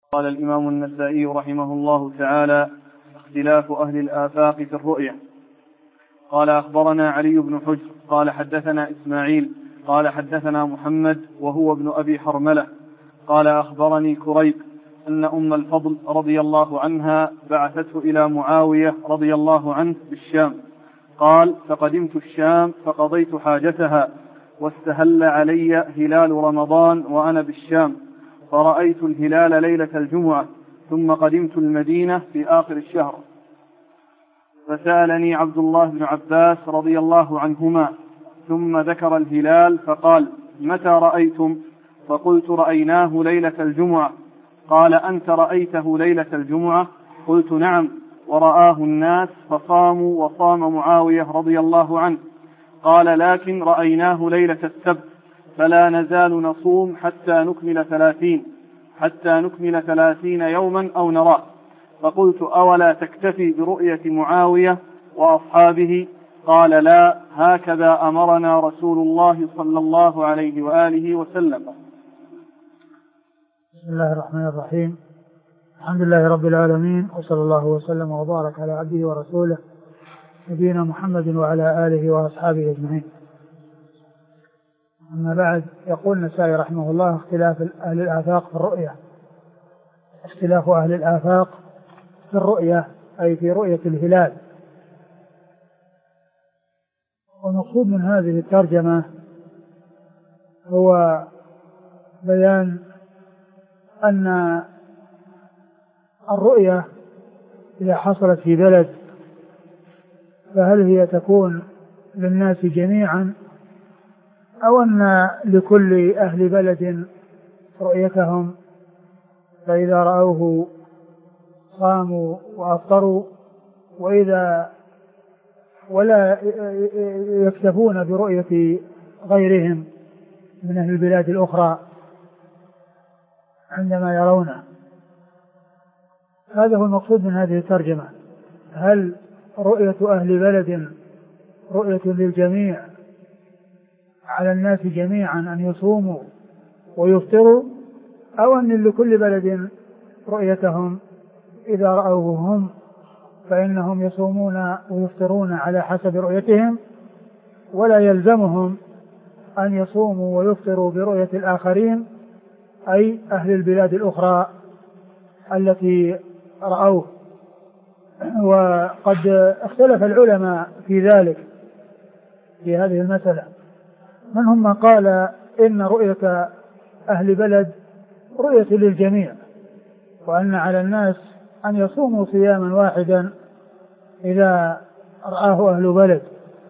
قال الإمام النسائي رحمه الله تعالى: اختلاف أهل الآفاق في الرؤية. قال: أخبرنا علي بن حجر قال حدثنا إسماعيل قال حدثنا محمد وهو ابن أبي حرملة قال: أخبرني كريب أن أم الفضل رضي الله عنها بعثته إلى معاوية رضي الله عنه بالشام. قال: فقدمت الشام فقضيت حاجتها، واستهل علي هلال رمضان وأنا بالشام، فرأيت الهلال ليلة الجمعة، ثم قدمت المدينة في آخر الشهر، فسألني عبد الله بن عباس رضي الله عنهما، ثم ذكر الهلال فقال: متى رأيتم؟ فقلت: رأيناه ليلة الجمعة. قال: أنت رأيته ليلة الجمعة؟ قلت: نعم، ورآه الناس فصاموا وصام معاوية رضي الله عنه. قال: لكن رأيناه ليلة السبت، فلا نزال نصوم حتى نكمل 30 يوما أو نراه. فقلت: أولا تكتفي برؤية معاوية وأصحابه؟ قال: لا، هكذا أمرنا رسول الله صلى الله عليه وآله وسلم. بسم الله الرحمن الرحيم. الحمد لله رب العالمين، وصلى الله وسلم وبارك على عبده ورسوله نبينا محمد وعلى آله وأصحابه أجمعين. أما بعد، يقول النسائي رحمه الله: اختلاف أهل الآفاق في الرؤية. اختلاف أهل الآفاق في الرؤية أي في رؤية الهلال. والمقصود من هذه الترجمة هو بيان أن الرؤية إذا حصلت في بلد فهل هي تكون للناس جميعا، أو أن لكل أهل بلد رؤيتهم، فإذا رأوه صاموا وأفطروا، ولا يكتفون برؤية غيرهم من أهل البلاد الأخرى عندما يرونه. هذا هو المقصود من هذه الترجمة. هل رؤية أهل بلد رؤية للجميع على الناس جميعا أن يصوموا ويفطروا، أو أن لكل بلد رؤيتهم إذا رأوه هم فإنهم يصومون ويفطرون على حسب رؤيتهم، ولا يلزمهم أن يصوموا ويفطروا برؤية الآخرين أي أهل البلاد الأخرى التي رأوه. وقد اختلف العلماء في ذلك، في هذه المسألة. منهم من قال إن رؤية أهل بلد رؤية للجميع، وأن على الناس أن يصوموا صياما واحدا إذا رآه أهل بلد،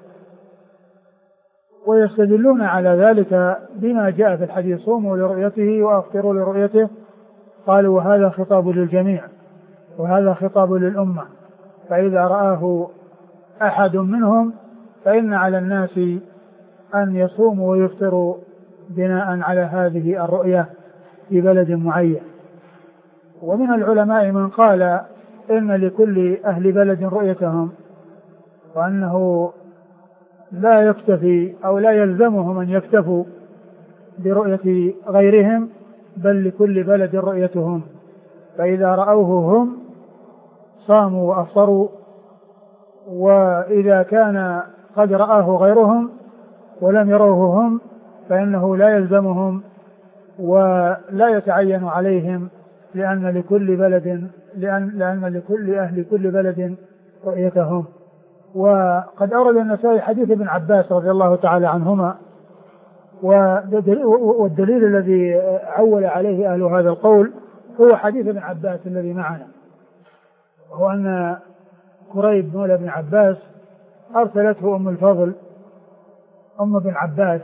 ويستدلون على ذلك بما جاء في الحديث: صوموا لرؤيته وأفطروا لرؤيته. قالوا: وهذا خطاب للجميع، وهذا خطاب للأمة، فإذا رآه أحد منهم فإن على الناس أن يصوموا ويفطروا بناء على هذه الرؤية في بلد معين. ومن العلماء من قال إن لكل أهل بلد رؤيتهم، وأنه لا يكتفي أو لا يلزمهم أن يكتفوا برؤية غيرهم، بل لكل بلد رؤيتهم، فإذا رأوه هم صاموا وأفطروا، وإذا كان قد رآه غيرهم ولم يروه هم فإنه لا يلزمهم ولا يتعين عليهم، لأن لكل أهل كل بلد رؤيتهم. وقد أورد النسائي حديث ابن عباس رضي الله تعالى عنهما، والدليل الذي عول عليه أهل هذا القول هو حديث ابن عباس الذي معنا، وهو أن كريب مولى ابن عباس أرسلته أم الفضل، أم بن عباس.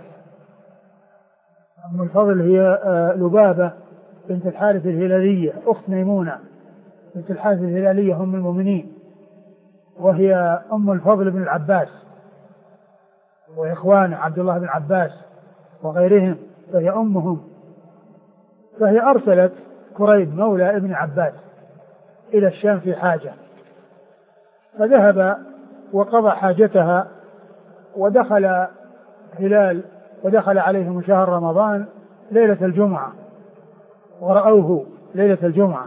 أم الفضل هي لبابة بنت الحارث الهلالية، أخت ميمونة بنت الحارث الهلالية هم المؤمنين، وهي أم الفضل بن العباس وإخوانه عبد الله بن عباس وغيرهم، فهي أمهم. فهي أرسلت كريب مولى ابن عباس إلى الشام في حاجة، فذهب وقضى حاجتها، ودخل عليهم شهر رمضان ليلة الجمعة ورأوه ليلة الجمعة،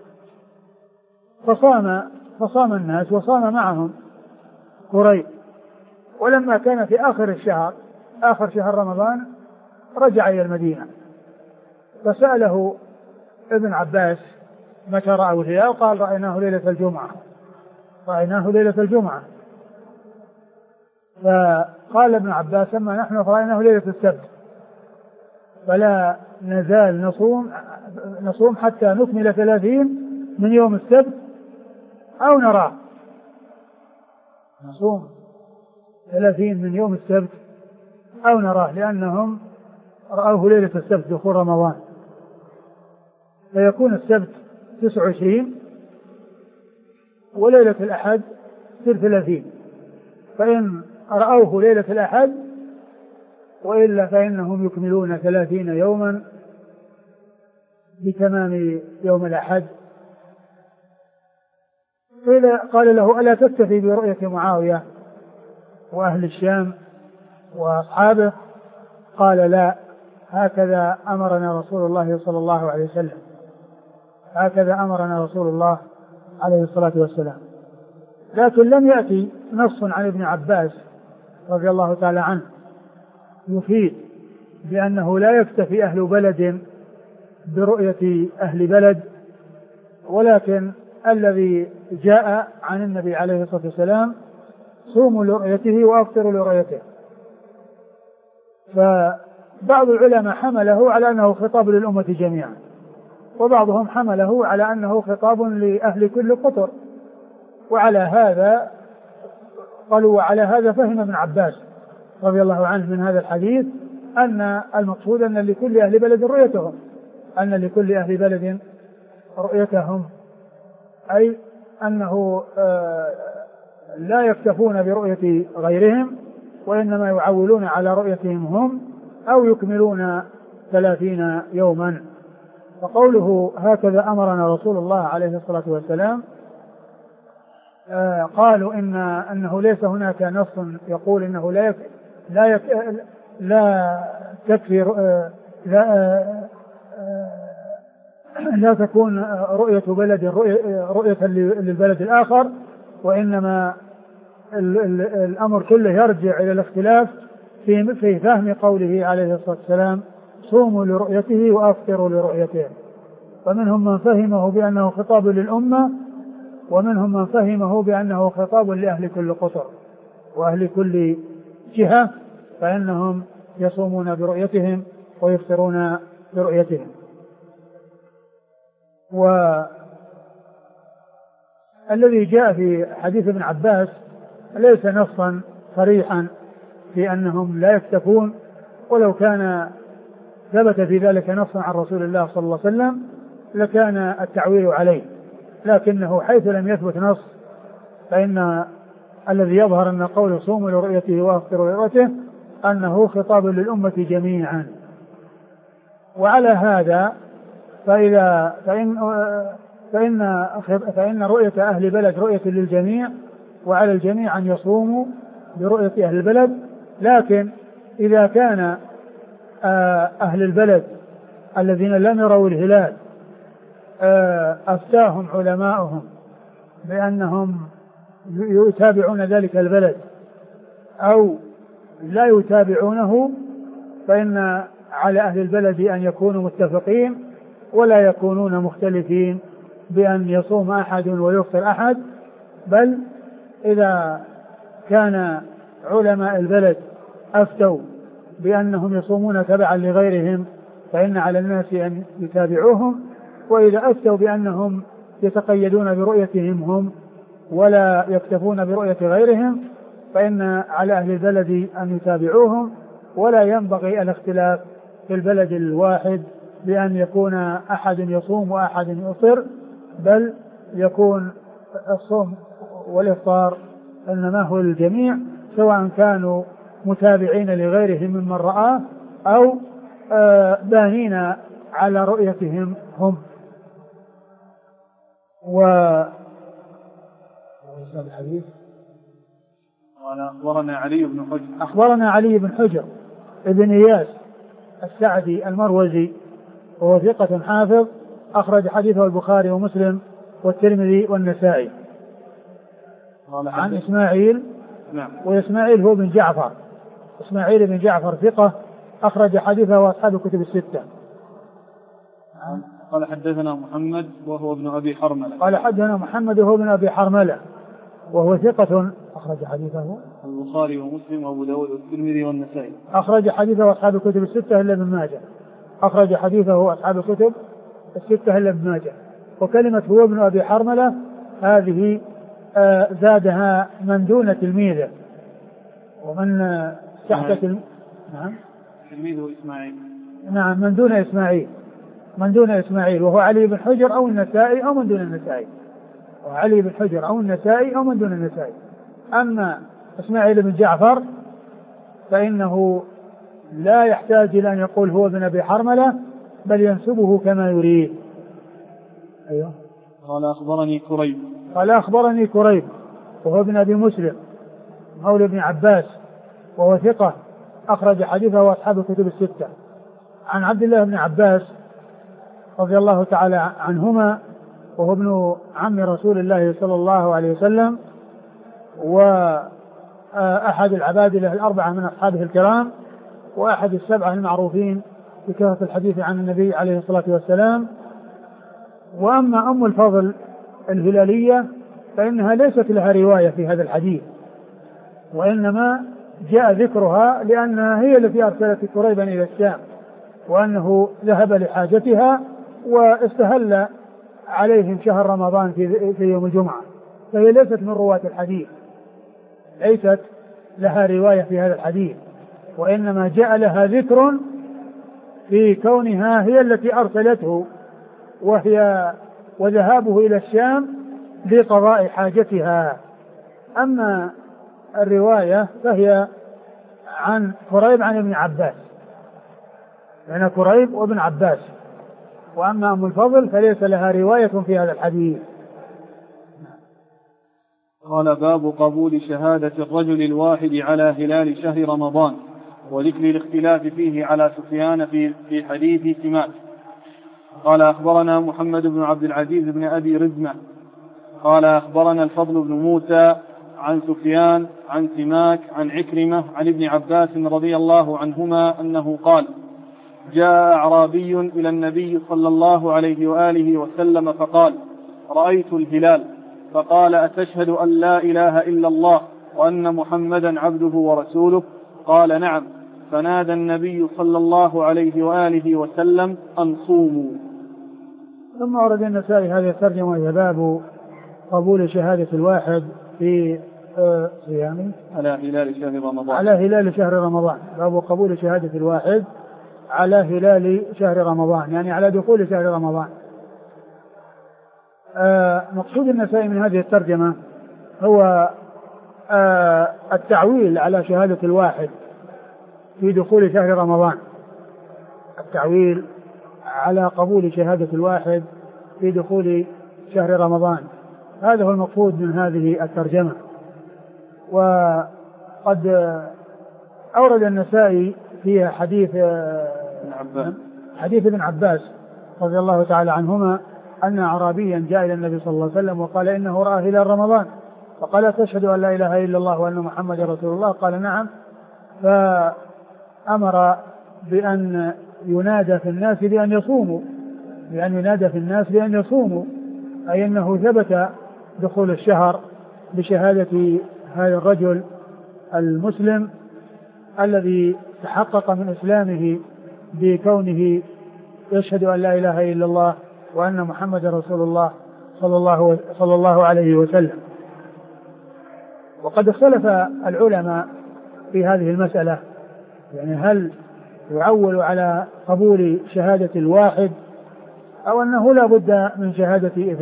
فصام الناس وصام معهم قريب. ولما كان في آخر شهر رمضان رجع إلى المدينة، فسأله ابن عباس متى رأوا الهلال؟ قال رأيناه ليلة الجمعة. فقال ابن عباس أما نحن رأيناه ليلة السبت، فلا نزال نصوم حتى نكمل 30 من يوم السبت أو نراه. نصوم 30 من يوم السبت أو نراه، لأنهم رأوه ليلة السبت دخول رمضان، فيكون السبت 29 وليلة الأحد 30. فإن رأوه ليلة الأحد وإلا فإنهم يكملون 30 يوما بتمام يوم الأحد. قال له ألا تكتفي برؤية معاوية وأهل الشام وأصحابه؟ قال لا، هكذا أمرنا رسول الله صلى الله عليه وسلم، هكذا أمرنا رسول الله عليه الصلاة والسلام. لكن لم يأتي نص عن ابن عباس رضي الله تعالى عنه يفيد بأنه لا يكتفي أهل بلد برؤية أهل بلد، ولكن الذي جاء عن النبي عليه الصلاة والسلام صوموا لرؤيته وأفطروا لرؤيته. فبعض العلماء حمله على أنه خطاب للأمة جميعا، وبعضهم حمله على أنه خطاب لأهل كل قطر، وعلى هذا قالوا وعلى هذا فهم ابن عباس رضي الله عنه من هذا الحديث أن المقصود أن لكل أهل بلد رؤيتهم، أن لكل أهل بلد رؤيتهم، أي أنه لا يكتفون برؤية غيرهم وإنما يعولون على رؤيتهم هم أو يكملون 30 يوما. فقوله هكذا أمرنا رسول الله عليه الصلاة والسلام، قالوا أنه ليس هناك نص يقول إنه لا تكفي لا تكون رؤية بلد رؤية للبلد الآخر، وإنما الأمر كله يرجع إلى الاختلاف في فهم قوله عليه الصلاة والسلام صوموا لرؤيته وأفطروا لرؤيته. فمنهم من فهمه بأنه خطاب للأمة، ومنهم من فهمه بأنه خطاب لأهل كل قطر وأهل كل جهة، فإنهم يصومون برؤيتهم ويفطرون برؤيتهم. والذي جاء في حديث ابن عباس ليس نصا صريحا في أنهم لا يكتفون، ولو كان ثبت في ذلك نص عن رسول الله صلى الله عليه وسلم لكان التعويل عليه، لكنه حيث لم يثبت نص فإن الذي يظهر أن قول صوموا لرؤيته وافطروا لرؤيته أنه خطاب للأمة جميعا. وعلى هذا فإن رؤية أهل بلد رؤية للجميع، وعلى الجميع أن يصوموا برؤية أهل البلد. لكن إذا كان أهل البلد الذين لم يروا الهلال أفتاهم علماؤهم بأنهم يتابعون ذلك البلد أو لا يتابعونه، فإن على أهل البلد أن يكونوا متفقين ولا يكونون مختلفين بأن يصوم أحد ويفطر أحد. بل إذا كان علماء البلد أفتوا بأنهم يصومون تبعا لغيرهم فإن على الناس أن يتابعوهم، وإذا أفتوا بأنهم يتقيدون برؤيتهم هم ولا يكتفون برؤية غيرهم فإن على أهل البلد أن يتابعوهم. ولا ينبغي الاختلاف في البلد الواحد بأن يكون أحد يصوم وأحد يفطر، بل يكون الصوم والإفطار إنما هو الجميع، سواء كانوا متابعين لغيرهم ممن رآه أو بانين على رؤيتهم هم. الحديث قال أخبرنا علي بن حجر ابن إياس السعدي المروزي وهو ثقة حافظ أخرج حديثه البخاري ومسلم والترمذي والنسائي. عن إسماعيل. نعم. وإسماعيل هو بن جعفر، إسماعيل بن جعفر ثقة أخرج حديثه وأصحاب الكتب الستة. قال حدثنا محمد وهو ابن أبي حرملة. قال حدثنا محمد وهو ابن أبي حرملة وهو ثقة أخرج حديثه البخاري ومسلم وأبو داود والترمذي والنسائي. أخرج حديثه وأصحاب الكتب الستة إلا ابن ماجه. أخرج حديثه وأصحاب الكتب الستة إلا ابن ماجه. وكلمة هو ابن أبي حرملة هذه زادها من دون تلميذه ومن تحت نعم تلميذه إسماعيل. نعم من دون إسماعيل، من دون إسماعيل وهو علي بن حجر أو النسائي أو من دون النسائي، وعلي بن حجر أو النسائي أو من دون النسائي. أما إسماعيل بن جعفر فإنه لا يحتاج إلى أن يقول هو ابن أبي حرملة بل ينسبه كما يريد. أيوه. قال أخبرني كريب. قال أخبرني كريب وهو ابن أبي مسلم مولى ابن عباس وهو ثقة أخرج حديثه وأصحاب الكتب الستة. عن عبد الله بن عباس رضي الله تعالى عنهما وهو ابن عم رسول الله صلى الله عليه وسلم وأحد العبادلة الأربعة من أصحابه الكرام وأحد السبعة المعروفين بكثرة الحديث عن النبي عليه الصلاة والسلام. وأما أم الفضل الهلالية فإنها ليست لها رواية في هذا الحديث، وإنما جاء ذكرها لأنها هي التي أرسلت كريبا إلى الشام وأنه ذهب لحاجتها واستهل عليهم شهر رمضان في يوم الجمعة، فهي ليست من رواة الحديث، ليست لها رواية في هذا الحديث، وإنما جاء لها ذكر في كونها هي التي أرسلته وذهابه إلى الشام لقضاء حاجتها. أما الرواية فهي عن كريب عن ابن عباس، لأن كريب وابن عباس. وأما أم الفضل فليس لها رواية في هذا الحديث. قال باب قبول شهادة الرجل الواحد على هلال شهر رمضان وذكر الاختلاف فيه على سفيان في حديث سماك. قال أخبرنا محمد بن عبد العزيز بن أبي رزمة قال أخبرنا الفضل بن موسى عن سفيان عن سماك عن عكرمة عن ابن عباس رضي الله عنهما أنه قال جاء أعرابي إلى النبي صلى الله عليه وآله وسلم فقال رأيت الهلال، فقال أتشهد أن لا إله إلا الله وأن محمدا عبده ورسوله؟ قال نعم. فنادى النبي صلى الله عليه وآله وسلم أن صوموا. ثم ورد النسائي هذه الترجمة وهي باب قبول شهادة الواحد في صيام على هلال شهر رمضان. على هلال شهر رمضان، باب قبول شهادة الواحد على هلال شهر رمضان، يعني على دخول شهر رمضان. مقصود النسائي من هذه الترجمة هو التعويل على شهادة الواحد في دخول شهر رمضان، التعويل على قبول شهادة الواحد في دخول شهر رمضان، هذا هو المقصود من هذه الترجمة. وقد أورد النسائي فيها حديث ابن عباس رضي الله تعالى عنهما أن أعرابيا جاء إلى النبي صلى الله عليه وسلم وقال إنه رأى هلال رمضان، فقال تشهد أن لا إله إلا الله وأن محمد رسول الله؟ قال نعم. فأمر بأن ينادى في الناس بأن يصوموا، بأن ينادى في الناس بأن يصوموا، أي أنه ثبت دخول الشهر بشهادة هذا الرجل المسلم الذي تحقق من إسلامه بكونه يشهد أن لا إله إلا الله وأن محمد رسول الله صلى الله عليه وسلم. وقد اختلف العلماء في هذه المسألة، يعني هل يعول على قبول شهادة الواحد أو أنه لا بد من شهادة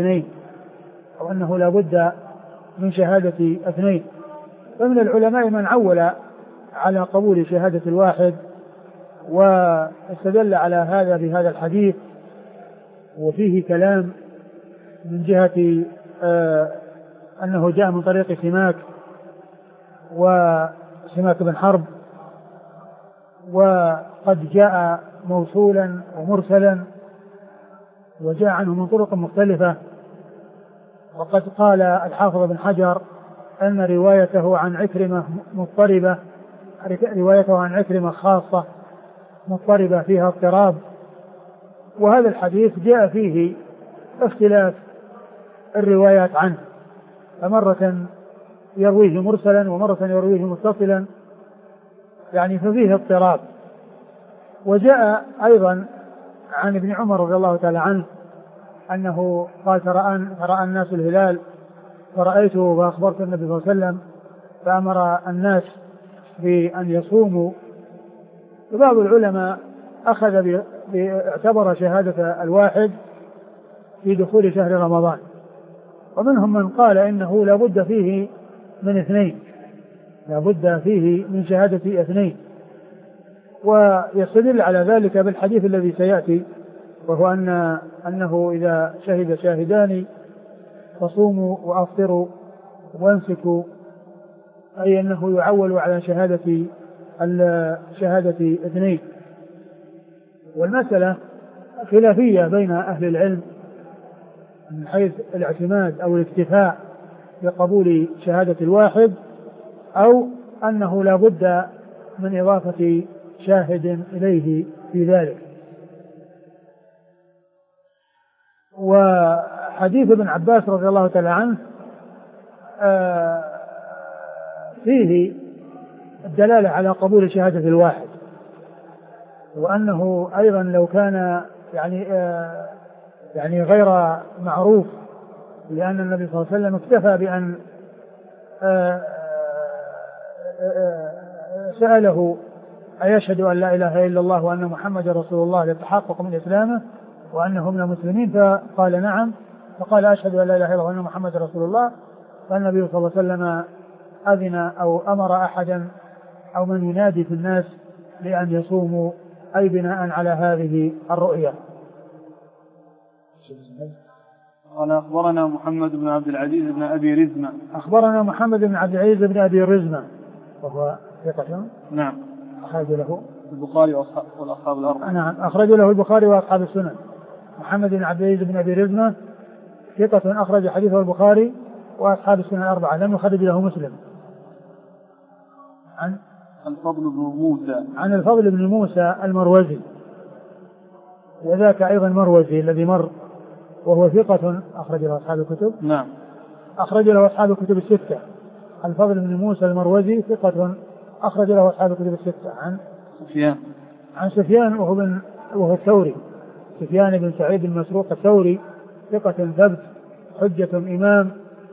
اثنين، فمن العلماء من عول على قبول شهادة الواحد واستدل على هذا بهذا الحديث، وفيه كلام من جهة أنه جاء من طريق سماك بن حرب، وقد جاء موصولا ومرسلا، وجاء عنه من طرق مختلفة. وقد قال الحافظ بن حجر أن روايته عن عكرمة مضطربة، روايته عن عكرمة خاصة مضطربة فيها اضطراب. وهذا الحديث جاء فيه اختلاف الروايات عنه، فمرة يرويه مرسلا ومرة يرويه متصلا، يعني ففيه اضطراب. وجاء أيضا عن ابن عمر رضي الله تعالى عنه أنه قال فرأى الناس الهلال فرأيته فأخبرت النبي صلى الله عليه وسلم فأمر الناس بأن يصوموا. وبعض العلماء اعتبر شهادة الواحد في دخول شهر رمضان، ومنهم من قال إنه لا بد فيه من اثنين، لا بد فيه من شهادة اثنين. ويستدل على ذلك بالحديث الذي سيأتي، وهو أنه إذا شهد شاهدان فصوموا وأفطروا وامسكوا، أي أنه يعول على شهادة اثنين. والمسألة خلافية بين أهل العلم من حيث الاعتماد أو الاكتفاء بقبول شهادة الواحد، أو أنه لا بد من إضافة شاهد إليه في ذلك. وحديث ابن عباس رضي الله تعالى عنه فيه الدلالة على قبول شهادة الواحد، وأنه أيضا لو كان يعني غير معروف، لأن النبي صلى الله عليه وسلم اكتفى بأن سأله أيشهد أن لا إله إلا الله وأن محمد رسول الله ليتحقق من إسلامه وأنهم من المسلمين، فقال نعم، فقال أشهد أن لا إله إلا الله وأن محمد رسول الله. فالنبي صلى الله عليه وسلم أذن أو أمر أحدا أو من ينادي في الناس لأن يصوموا، أي بناء على هذه الرؤية. قال أخبرنا محمد بن عبد العزيز بن أبي رزمة. أخبرنا محمد بن عبد العزيز بن أبي رزمة وهو ثقة. نعم. أخرج له البخاري والأصحاب الأربعة. نعم، أخرج له البخاري وأصحاب السنن. محمد بن عبد العزيز بن أبي رزمة ثقة أخرج حديثه البخاري وأصحاب السنن الأربعة، لم يخرج له مسلم. عن الفضل بن موسى. عن الفضل بن موسى المروزي، وذاك أيضا مروزي الذي مر، وهو ثقة أخرج له أصحاب الكتب. نعم. أخرج له أصحاب الكتب الستة. الفضل بن موسى المروزي ثقة أخرج له أصحاب الكتب الستة. عن سفيان وهو الثوري، سفيان بن سعيد بن مسروق الثوري، ثقة ثبت حجة إمام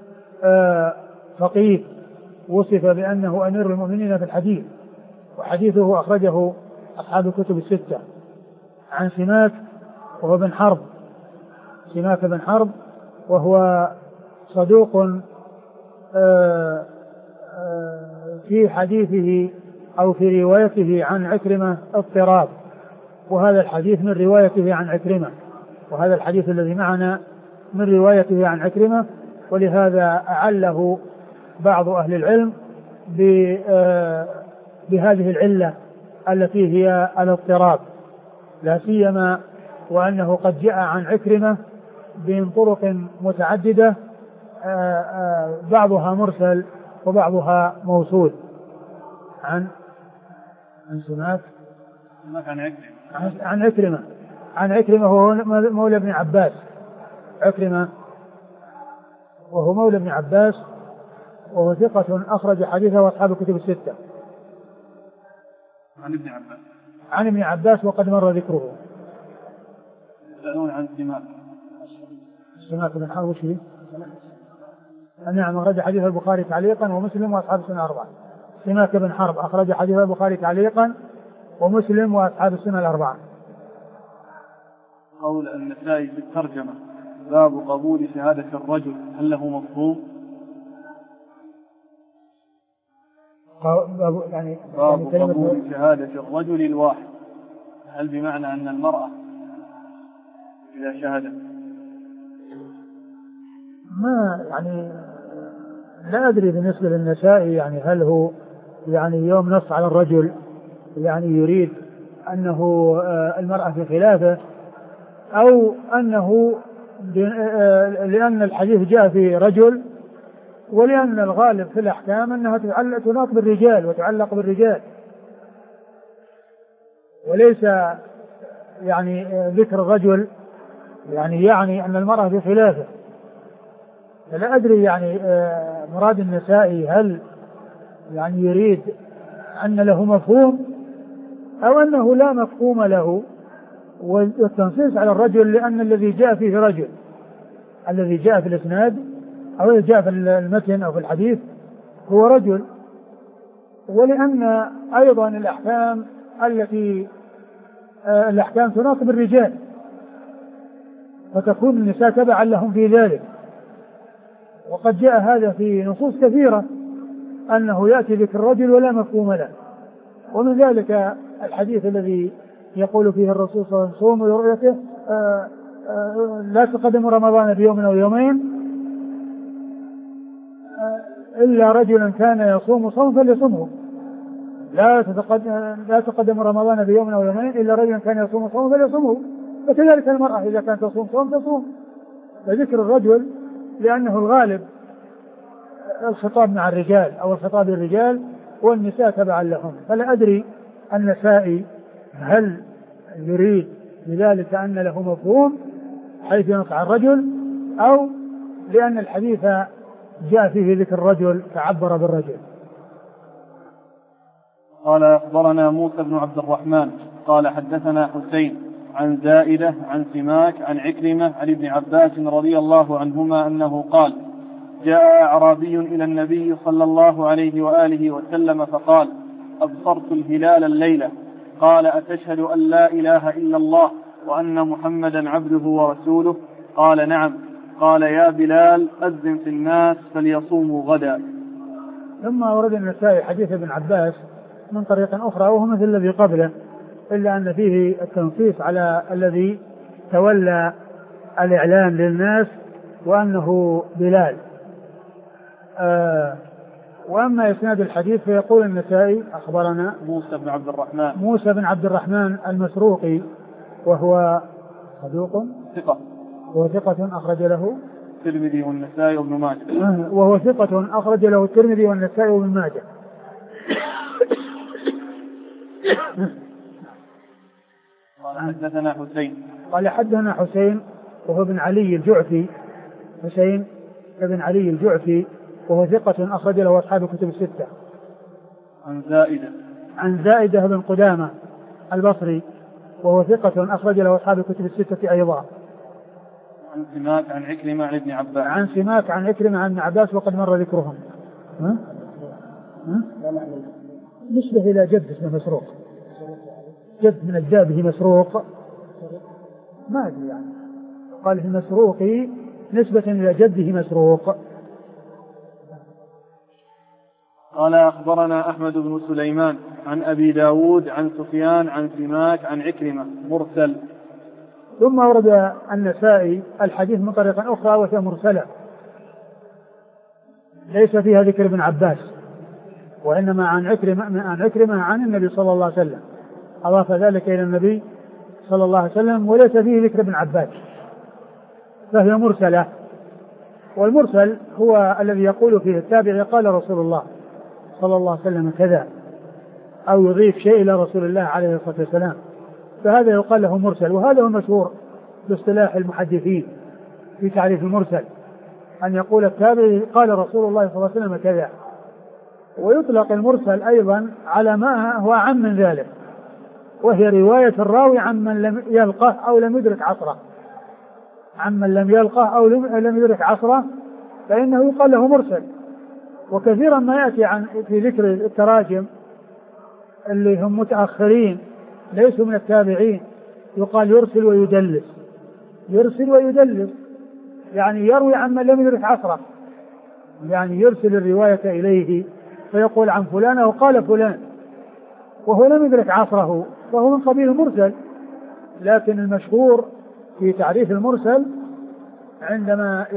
فقيه، وصف بأنه أمير المؤمنين في الحديث، وحديثه أخرجه أصحاب الكتب الستة. عن سماك وهو بن حرب، سماك بن حرب وهو صدوق في حديثه أو في روايته عن عكرمة اضطراب، وهذا الحديث من روايته عن عكرمة، وهذا الحديث الذي معنا من روايته عن عكرمة، ولهذا أعله بعض أهل العلم بهذه العلة التي هي الاضطراب، لا سيما وأنه قد جاء عن عكرمة من طرق متعددة، بعضها مرسل وبعضها موصول. عن سماك عن عكرمة وهو مولى ابن عباس، عكرمة وهو مولى ابن عباس، وهو ثقة أخرج حديثه وأصحاب الكتب الستة. عن ابن عباس وقد مر ذكره. يسألون عن سماك بن حرب وشي؟ نعم، أخرج حديث البخاري تعليقا ومسلم وأصحاب السنة الأربعة. سماك بن حرب أخرج حديث البخاري تعليقا ومسلم وأصحاب السنة الأربعة. قول النسائي في الترجمة: باب قبول شهادة الرجل، هل له مفهوم؟ باب قبول شهادة الرجل الواحد، هل بمعنى أن المرأة إذا شهدت؟ ما لا أدري بالنسبة للنسائي، هل هو يوم نص على الرجل يريد أنه المرأة في خلافه، أو أنه لأن الحديث جاء في رجل، ولأن الغالب في الأحكام أنها تناط بالرجال وتعلق بالرجال، وليس يعني ذكر الرجل يعني أن المرأة في خلافه. فلا أدري يعني مراد النسائي هل يعني يريد أن له مفهوم أو أنه لا مفهوم له، والتنصيص على الرجل لأن الذي جاء فيه رجل، الذي جاء في الإسناد أو الذي جاء في المتن أو في الحديث هو رجل، ولأن أيضا الأحكام تناط بالرجال فتكون النساء تبعا لهم في ذلك. وقد جاء هذا في نصوص كثيرة أنه يأتي ذكر الرجل ولا مفهوم له، ومن ذلك الحديث الذي يقول فيه الرسول صلى الله عليه وسلم: صوموا لرؤيته، لا تقدموا رمضان بيوم أو يومين إلا رجلا كان يصوم صوم فليصمه، لا تقدموا رمضان بيوم أو يومين إلا رجلا كان يصوم صوم فليصمه. وكذلك المرأة إذا كانت تصوم صوم تصوم. فذكر الرجل لأنه الغالب الخطاب مع الرجال أو الخطاب للرجال والنساء تبعا لهم. فلا أدري النسائي هل يريد بذلك أن له مفهوم حيث ينقع الرجل، أو لأن الحديث جاء فيه ذكر الرجل فعبر بالرجل. قال أخبرنا موسى بن عبد الرحمن قال حدثنا حسين عن زائدة عن سماك عن عكرمة عن ابن عباس رضي الله عنهما أنه قال: جاء أعرابي إلى النبي صلى الله عليه وآله وسلم فقال: أبصرت الهلال الليلة. قال: أتشهد أن لا إله إلا الله وأن محمدا عبده ورسوله؟ قال: نعم. قال: يا بلال أذن في الناس فليصوموا غدا. ثم ورد النسائي حديث ابن عباس من طريق أخرى وهو مثل الذي قبله، إلا أن فيه التنصيص على الذي تولى الإعلان للناس وأنه بلال. وأما إسناد الحديث فيقول النسائي: أخبرنا موسى بن عبد الرحمن المسروقي وهو صدوق ثقة أخرج له الترمذي والنسائي وابن ماجه. وهو ثقة أخرج له الترمذي والنسائي وابن ماجه. قال حدثنا حسين وهو ابن علي الجعفي، حسين ابن علي الجعفي وهو ثقة أخرج له أصحاب الكتب الستة. عن زائدة بن قدامة البصري وهو ثقة أخرج له أصحاب الكتب الستة أيضا. عن سماك عن عكرمة عن ابن عباس وقد مر ذكرهم. نسبة إلى جد اسمه مسروق، جد من أجداده مسروق، ما أدري يعني، قال في المسروقي نسبة إلى جده مسروق. قال أخبرنا أحمد بن سليمان عن أبي داود عن سفيان عن سماك عن عكرمة مرسل. ثم ورد النسائي الحديث من طريقة أخرى وهي مرسلة ليس فيها ذكر ابن عباس، وإنما عن عكرمة عن النبي صلى الله عليه وسلم، أضاف ذلك إلى النبي صلى الله عليه وسلم وليس فيه ذكر ابن عباس، فهي مرسلة. والمرسل هو الذي يقول فيه التابع قال رسول الله صلى الله عليه وسلم كذا، أو يضيف شيء إلى رسول الله عليه الصلاة والسلام، فهذا يقال له مرسل. وهذا هو المشهور باصطلاح المحدثين في تعريف المرسل، أن يقول التابع قال رسول الله صلى الله عليه وسلم كذا. ويطلق المرسل أيضا على ما هو عام من ذلك، وهي رواية الراوي عمن لم يلقه أو لم يدرك عصره، لم يدرك عصره فإنه يقال له مرسل. وكثيرا ما يأتي في ذكر التراجم اللي هم متأخرين ليسوا من التابعين يقال يرسل ويدلس، يعني يروي عمن لم يدرك عصره، يعني يرسل الرواية إليه فيقول عن فلان وقال فلان وهو لم يدرك عصره، فهو من قبيل المرسل. لكن المشهور في تعريف المرسل عندما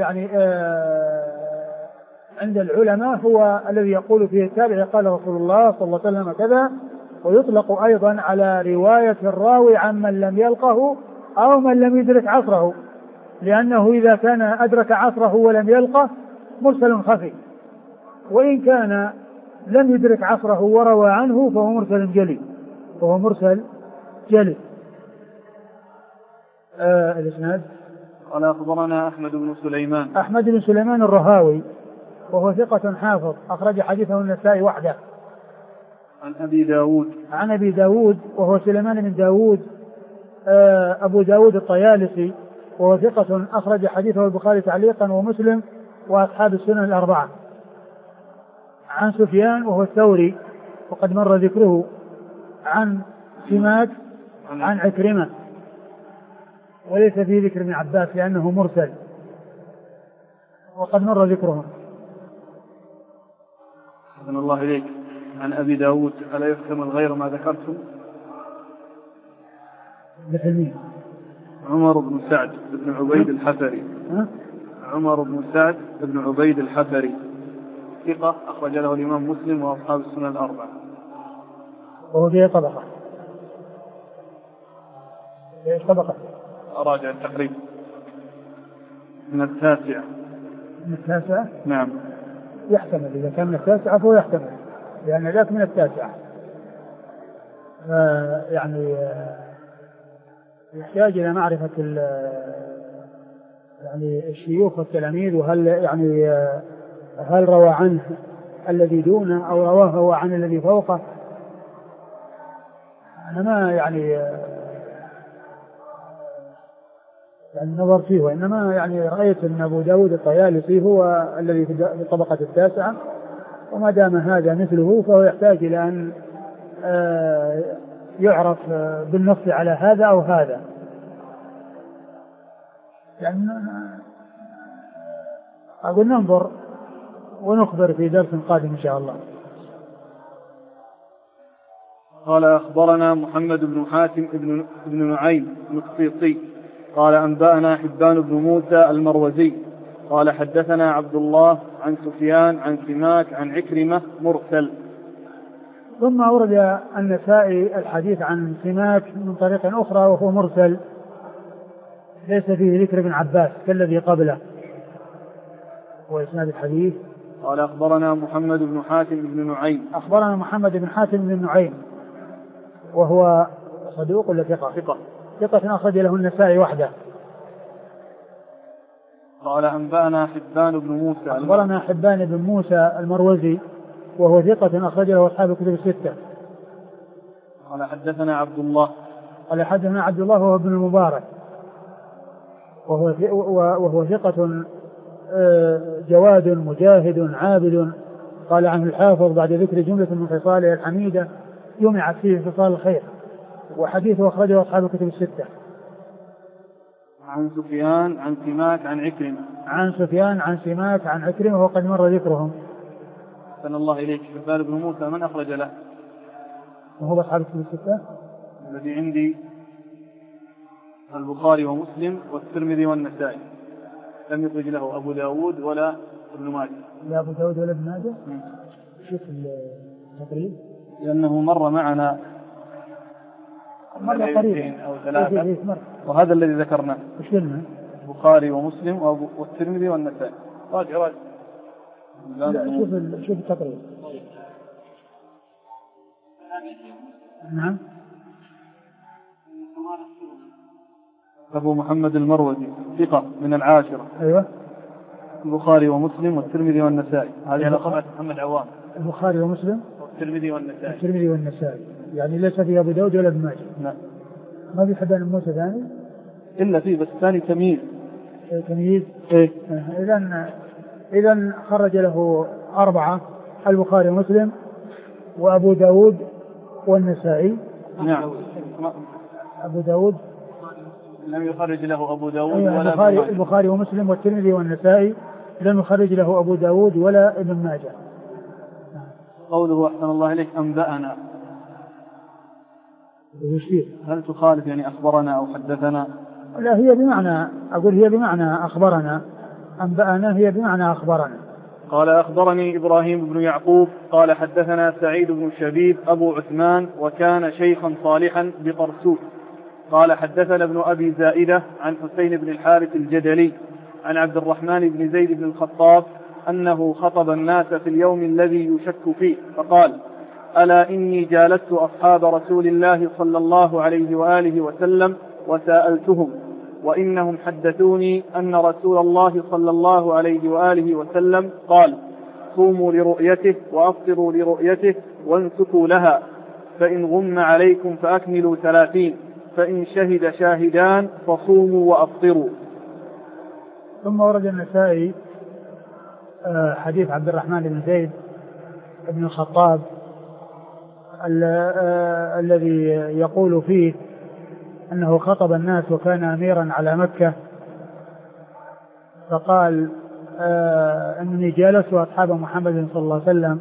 عند العلماء هو الذي يقول فيه التابع قال رسول الله صلى الله عليه وسلم كذا. ويطلق أيضا على رواية الراوي عمن لم يلقه أو من لم يدرك عصره، لأنه إذا كان أدرك عصره ولم يلقه مرسل خفي، وإن كان لم يدرك عصره وروى عنه فهو مرسل جلي، وهو مرسل جلي. الإسناد قال أخبرنا أحمد بن سليمان. أحمد بن سليمان الرهاوي وهو ثقة حافظ، أخرج حديثه النسائي وحده. عن أبي داود. عن أبي داود وهو سليمان بن داود أبو داود الطيالسي، وهو ثقة أخرج حديثه البخاري تعليقا ومسلم وأصحاب السنن الأربعة. عن سفيان وهو الثوري وقد مر ذكره. عن سماك عن عكرمة، وليس فيه ذكر ابن عباس لأنه مرسل وقد مر ذكرهم. أحسن الله إليك. عن أبي داود ألا يحتمل غير ما ذكرتم؟ مثل مين؟ عمر بن سعد بن عبيد الحفري. عمر بن سعد بن عبيد الحفري ثقة أخرج له الإمام مسلم وأصحاب السنن الأربعة. وهو في طبقة؟ في طبقة؟ أراجع التقريب. من التاسعة. من التاسعة؟ نعم. يحتمل إذا كان من التاسعة فهو يحتمل، لأن ذاك من التاسعة. يعني يحتاج إلى معرفة يعني الشيوخ والتلاميذ، وهل يعني هل روى عنه الذي دونه أو رواه هو عن الذي فوقه. أنا ما يعني نظر فيه، وإنما يعني رأيت أن أبو داود الطيالسي هو الذي في الطبقة التاسعة، وما دام هذا مثله فهو يحتاج إلى أن يعرف بالنص على هذا أو هذا. يعني أقول ننظر ونخبر في درس قادم إن شاء الله. قال أخبرنا محمد بن حاتم بن نعيم القسيطي قال أنبأنا حبان بن موسى المروزي قال حدثنا عبد الله عن سفيان عن سماك عن عكرمة مرسل. ثم أورد النسائي الحديث عن سماك من طريق أخرى وهو مرسل، ليس فيه ذكر ابن عباس كالذي قبله. وإسناد الحديث قال أخبرنا محمد بن حاتم بن نعيم. أخبرنا محمد بن حاتم بن نعيم وهو صدوق ولا ثقة؟ ثقة أخرج له النسائي وحده. قال أنبأنا حبان بن موسى. أخبرنا حبان بن موسى المروزي وهو ثقة أخرج له أصحاب الكتب الستة. قال حدثنا عبد الله. قال حدثنا عبد الله وهو ابن المبارك وهو ثقة جواد مجاهد عابد. قال عنه الحافظ بعد ذكر جملة من خصاله الحميدة جمعت فيه خصال الخير، وحديثه أخرجه أصحاب الكتب الستة. عن سفيان عن سماك عن عكرمة. عن سفيان عن سماك عن عكرمة وقد مر ذكرهم. أحسن الله إليك. حبان بن موسى من أخرج له؟ وهو أصحاب الكتب الستة الذي عندي البخاري ومسلم والترمذي والنسائي، لم يخرج له أبو داود ولا ابن ماجه. لا أبو داود ولا ابن ماجه. شوف التقريب لأنه مر معنا مرة قريبا أو ثلاثة، وهذا الذي ذكرناه البخاري ومسلم والترمذي والنسائي. راجع شوف التقريب. نعم. أبو محمد المروزي ثقة من العاشرة. أيوة. البخاري ومسلم والترمذي والنسائي. هذه على طبعة محمد عوام. البخاري ومسلم والترمذي والنسائي. الترمذي والنسائي، يعني ليس في أبو داود ولا ابن ماجه. نعم. ما في حبان موسى ثاني إلا فيه، بس ثاني تمييز. تمييز. إيه. إذن خرج له أربعة: البخاري ومسلم وأبو داود والنسائي. نعم. أبو داود لم يخرج له أبو داود ولا البخاري ومسلم والترمذي والنسائي لم يخرج له أبو داود ولا ابن ماجه. قوله أحسن الله إليك أنبأنا، هل تخالف يعني أخبرنا أو حدثنا؟ لا، هي بمعنى، أقول هي بمعنى أخبرنا. أنبأنا هي بمعنى أخبرنا. قال أخبرني إبراهيم بن يعقوب قال حدثنا سعيد بن شبيب أبو عثمان وكان شيخا صالحا بطرسوس قال حدثنا ابن أبي زائدة عن حسين بن الحارث الجدلي عن عبد الرحمن بن زيد بن الخطاب أنه خطب الناس في اليوم الذي يشك فيه فقال: ألا إني جالست أصحاب رسول الله صلى الله عليه وآله وسلم وسألتهم، وإنهم حدثوني أن رسول الله صلى الله عليه وآله وسلم قال: صوموا لرؤيته وأفطروا لرؤيته وانسكوا لها، فإن غم عليكم فأكملوا 30، فإن شهد شاهدان فصوموا وأفطروا. ثم ورد النسائي حديث عبد الرحمن بن زيد بن الخطاب الذي يقول فيه أنه خطب الناس وكان أميرا على مكة، فقال: أني جالست أصحاب محمد صلى الله عليه وسلم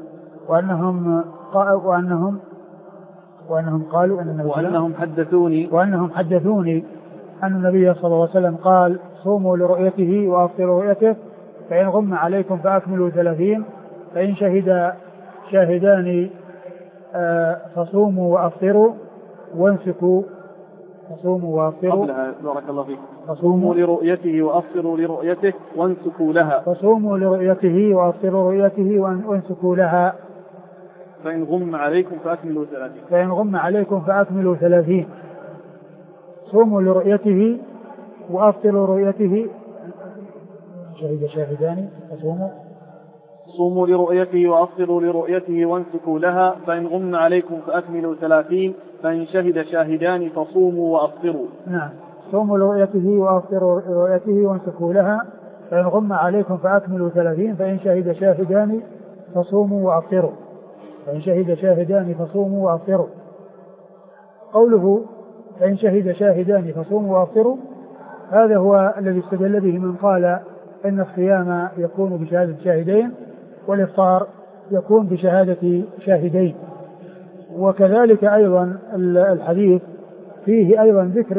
وأنهم حدثوني أن النبي صلى الله عليه وسلم قال: صوموا لرؤيته وأفطروا لرؤيته، فإن غم عليكم فأكملوا 30، فإن شهد شاهدان فصوموا وأفطروا وانسكوا. فصوموا وأفطروا بارك الله فيك. فصوموا لرؤيته وأفطروا لرؤيته وانسكوا لها. فصوموا لرؤيته وأفطروا لرؤيته وانسكوا لها. فإن غم عليكم فأكملوا 30. فإن غم عليكم فأكملوا 30. صوموا لرؤيته وأفطروا لرؤيته. شهد شاهدان فصوموا. صوموا لرؤيته وأفطروا لرؤيته وانسكوا لها، فإن غم عليكم فأكملوا 30، فإن شهد شاهدان فصوموا وأفطروا. نعم. صوموا لرؤيته وأفطروا لرؤيته وانسكوا لها، فإن غم عليكم فأكملوا 30، فإن شهد شاهدان فصوموا وأفطروا. فإن شهد شاهدان فصوموا وأفطروا. قوله فإن شهد شاهدان فصوموا وأفطروا هذا هو الذي استدل به من قال إن الصيام يكون بشهادة شاهدين والإفطار يكون بشهادة شاهدين. وكذلك أيضا الحديث فيه أيضا ذكر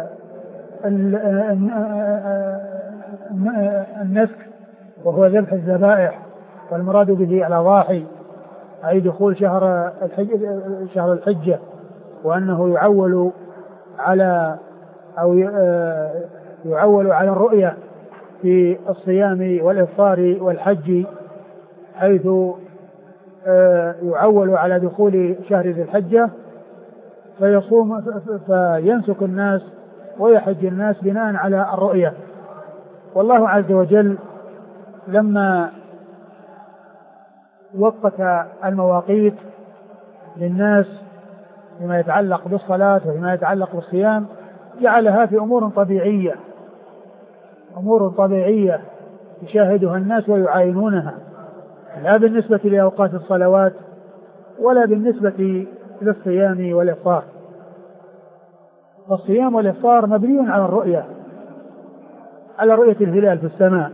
النسك، وهو ذبح الذبائح، والمراد به الأضاحي، أي دخول شهر الحجة، وأنه يعول على الرؤية في الصيام والإفطار والحج، حيث يعول على دخول شهر ذي الحجة فينسك الناس ويحج الناس بناء على الرؤية. والله عز وجل لما وقت المواقيت للناس فيما يتعلق بالصلاة وفيما يتعلق بالصيام جعلها في أمور طبيعية يشاهدها الناس ويعاينونها، لا بالنسبة لأوقات الصلوات ولا بالنسبة للصيام والإفطار. فالصيام والإفطار مبني على رؤية الهلال في السماء،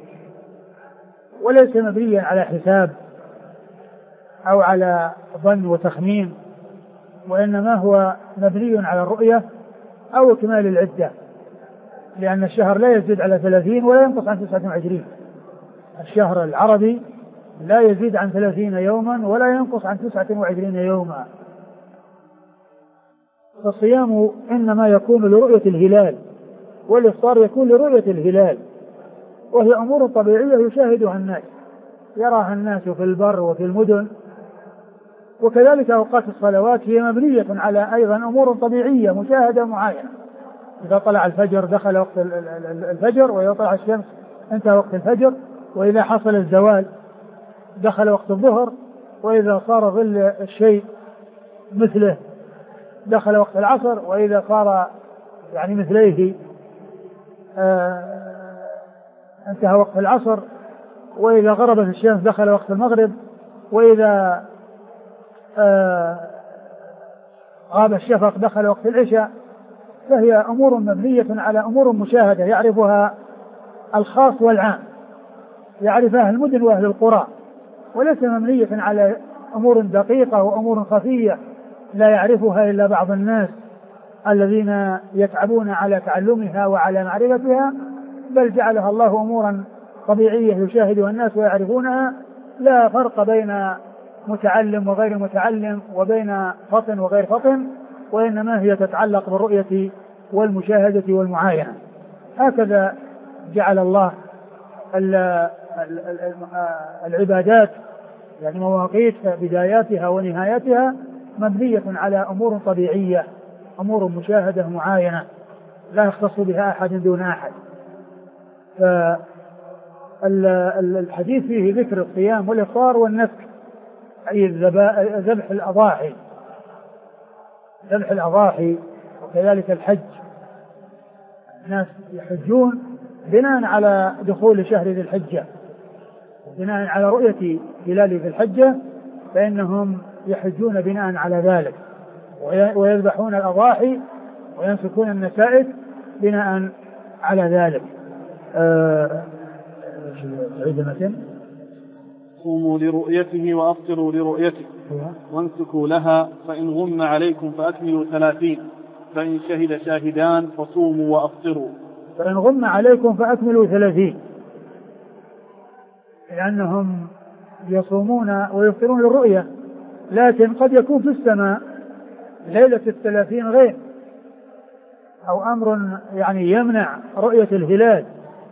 وليس مبنيا على حساب أو على ظن وتخمين، وإنما هو مبني على الرؤية أو إكمال العدة، لأن الشهر لا يزيد على 30 ولا ينقص عن 29. الشهر العربي لا يزيد عن 30 يوما ولا ينقص عن 29 يوما. فالصيام إنما يكون لرؤية الهلال، والإفطار يكون لرؤية الهلال، وهي أمور طبيعية يشاهدها الناس، يراها الناس في البر وفي المدن. وكذلك أوقات الصلوات هي مبنية على أيضا أمور طبيعية مشاهدة معينة، إذا طلع الفجر دخل وقت الفجر، وإذا طلع الشمس انتهى وقت الفجر، وإذا حصل الزوال دخل وقت الظهر، وإذا صار ظل الشيء مثله دخل وقت العصر، وإذا صار يعني مثليه انتهى وقت العصر، وإذا غربت الشمس دخل وقت المغرب، وإذا غاب الشفق دخل وقت العشاء. فهي أمور مبنية على أمور مشاهدة يعرفها الخاص والعام، يعرفها المدن وأهل القرى، وليس مبنية على أمور دقيقة وأمور خفية لا يعرفها إلا بعض الناس الذين يتعبون على تعلمها وعلى معرفتها، بل جعلها الله أمورا طبيعية يشاهدها الناس ويعرفونها، لا فرق بين متعلم وغير متعلم، وبين فطن وغير فطن، وإنما هي تتعلق بالرؤية والمشاهدة والمعاينة. هكذا جعل الله العبادات يعني مواقيت بداياتها ونهاياتها مبنية على أمور طبيعية، أمور مشاهدة معاينة لا يختص بها أحد دون أحد. فالحديث فيه ذكر الصيام والإفطار والنسك، أي ذبح الأضاحي وكذلك الحج. الناس يحجون بناء على دخول شهر ذي الحجة، بناء على رؤية هلال ذي الحجة، فإنهم يحجون بناء على ذلك ويذبحون الأضاحي وينسكون النسائك بناء على ذلك. صوموا لرؤيته وأفطروا لرؤيته وانسكوا لها، فإن غم عليكم فأكملوا 30، فإن شهد شاهدان فصوموا وأفطروا. فإن غم عليكم فأكملوا 30، لأنهم يصومون ويفطرون للرؤية، لكن قد يكون في السماء ليلة 30 غيم أو أمر يعني يمنع رؤية الهلال،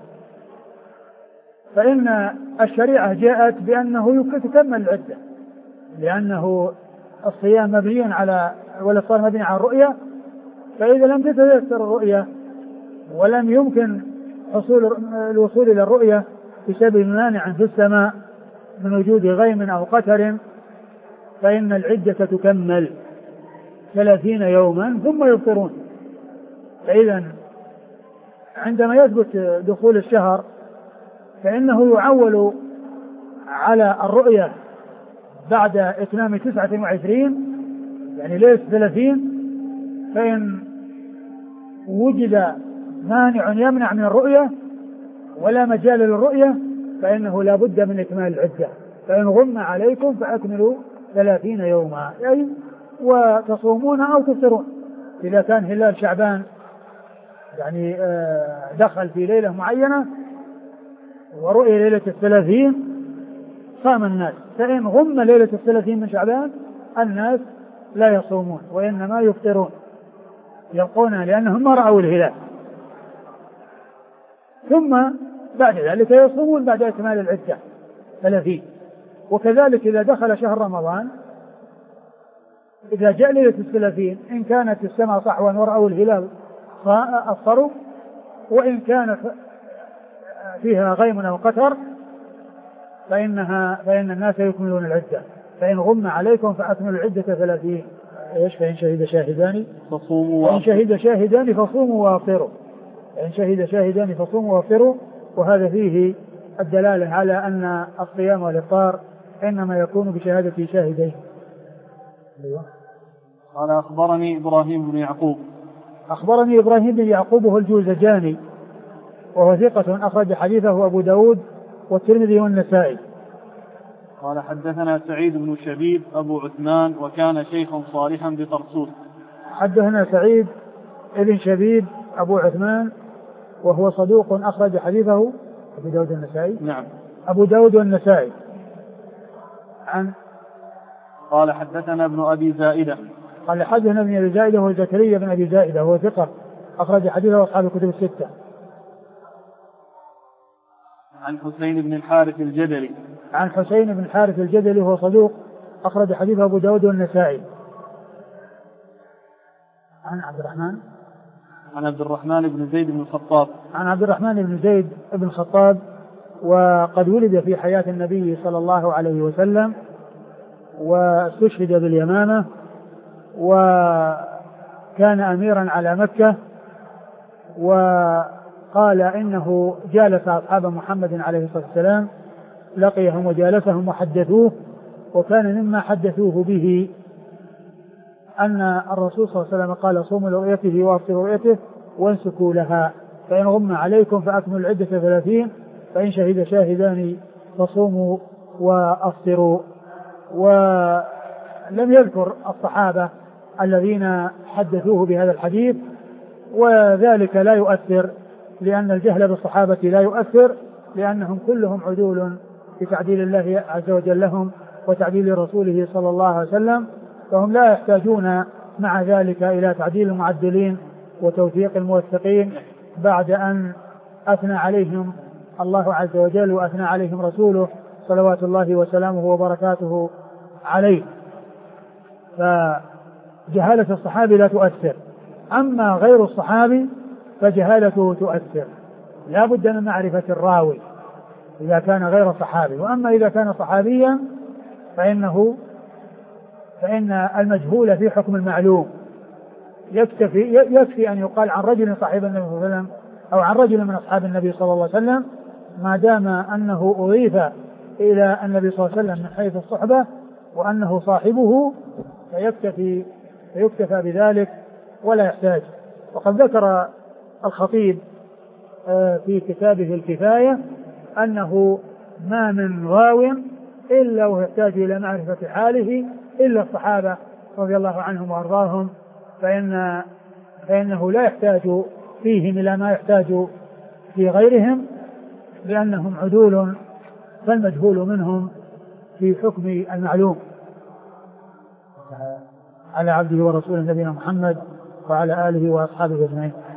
فإن الشريعة جاءت بأنه تكمل العدة، لأنه الصيام مبني على والإفطار مبني على الرؤية. فإذا لم تتيسر الرؤية ولم يمكن الوصول إلى الرؤية بسبب مانع في السماء من وجود غيم أو قتر، فإن العدة تكمل 30 يوما ثم يفطرون. فإذا عندما يثبت دخول الشهر فإنه يعول على الرؤية بعد إتمام 29 يعني ليلة 30، فإن وجد مانع يمنع من الرؤية ولا مجال للرؤية فإنه لا بد من إكمال العدة. فإن غم عليكم فأكملوا 30 يوما، أي وتصومون أو تفطرون. إذا كان هلال شعبان يعني دخل في ليلة معينة ورؤية ليلة 30 صام الناس، فإن غم ليلة 30 من شعبان الناس لا يصومون وإنما يفطرون، يبقون لأنهم ما رأوا الهلال، ثم بعد ذلك يصومون بعد إكمال العدة 30. وكذلك إذا دخل شهر رمضان إذا جاء ليلة 30 إن كانت السماء صحوا ورأوا الهلال أفطروا، وإن كانت فيها غيم أو قتر فإن الناس يكملون العدة. فإن غم عليكم فأكملوا العدة 30. فإن شهد شاهدان فصوموا وافطروا. فإن شهد شاهدان فصوموا وافطروا. وهذا فيه الدلالة على أن الصيام والإفطار إنما يكون بشهادة شاهدين. قال أخبرني إبراهيم بن يعقوب هو الجوزجاني وهو ثقة أخرج حديثه أبو داود والترمذي والنسائي. قال حدثنا سعيد بن شبيب أبو عثمان وكان شيخا صالحا بطرسوس. حدثنا سعيد بن شبيب أبو عثمان وهو صدوق أخرج حديثه أبو داود النسائي. نعم أبو داود والنسائي. قال حدثنا ابن أبي زائدة. قال حدثنا ابن أبي زائدة هو زكريا بن أبي زائدة هو ثقة أخرج حديثه أصحاب الكتب الستة. عن حسين بن الحارث الجدلي هو صدوق أخرج حديثه أبو داود والنسائي. عن عبد الرحمن بن زيد بن الخطاب. عن عبد الرحمن بن زيد بن الخطاب وقد ولد في حياة النبي صلى الله عليه وسلم واستشهد باليمامة وكان أميرا على مكة، وقال إنه جالس أصحاب محمد عليه الصلاة والسلام لقيهم وجالسهم وحدثوه، وكان مما حدثوه به أن الرسول صلى الله عليه وسلم قال صوموا لرؤيته وافطروا لرؤيته وانسكوا لها، فإن غم عليكم فأكملوا العدة 30، فإن شهد شاهدان فصوموا وأفطروا. ولم يذكر الصحابة الذين حدثوه بهذا الحديث، وذلك لا يؤثر، لأن الجهل بالصحابة لا يؤثر، لأنهم كلهم عدول في تعديل الله عز وجل لهم وتعديل رسوله صلى الله عليه وسلم، فهم لا يحتاجون مع ذلك إلى تعديل المعدلين وتوثيق الموثقين بعد أن أثنى عليهم الله عز وجل وأثنى عليهم رسوله صلوات الله وسلامه وبركاته عليه. فجهالة الصحابي لا تؤثر، أما غير الصحابي فجهالته تؤثر، لا بد من معرفة الراوي إذا كان غير صحابي. وأما إذا كان صحابيا فإن المجهول في حكم المعلوم، يكفي أن يقال عن رجل صاحب النبي صلى الله عليه وسلم أو عن رجل من أصحاب النبي صلى الله عليه وسلم ما دام أنه أضيف إلى النبي صلى الله عليه وسلم من حيث الصحبة وأنه صاحبه فيكتفى بذلك ولا يحتاج. وقد ذكر الخطيب في كتابه الكفاية أنه ما من راو إلا ويحتاج إلى معرفة حاله إلا الصحابة رضي الله عنهم وأرضاهم، فإنه لا يحتاج فيهم إلى ما يحتاج في غيرهم لأنهم عدول، فالمجهول منهم في حكم المعلوم. على عبده ورسوله نبينا محمد وعلى آله وأصحابه أجمعين.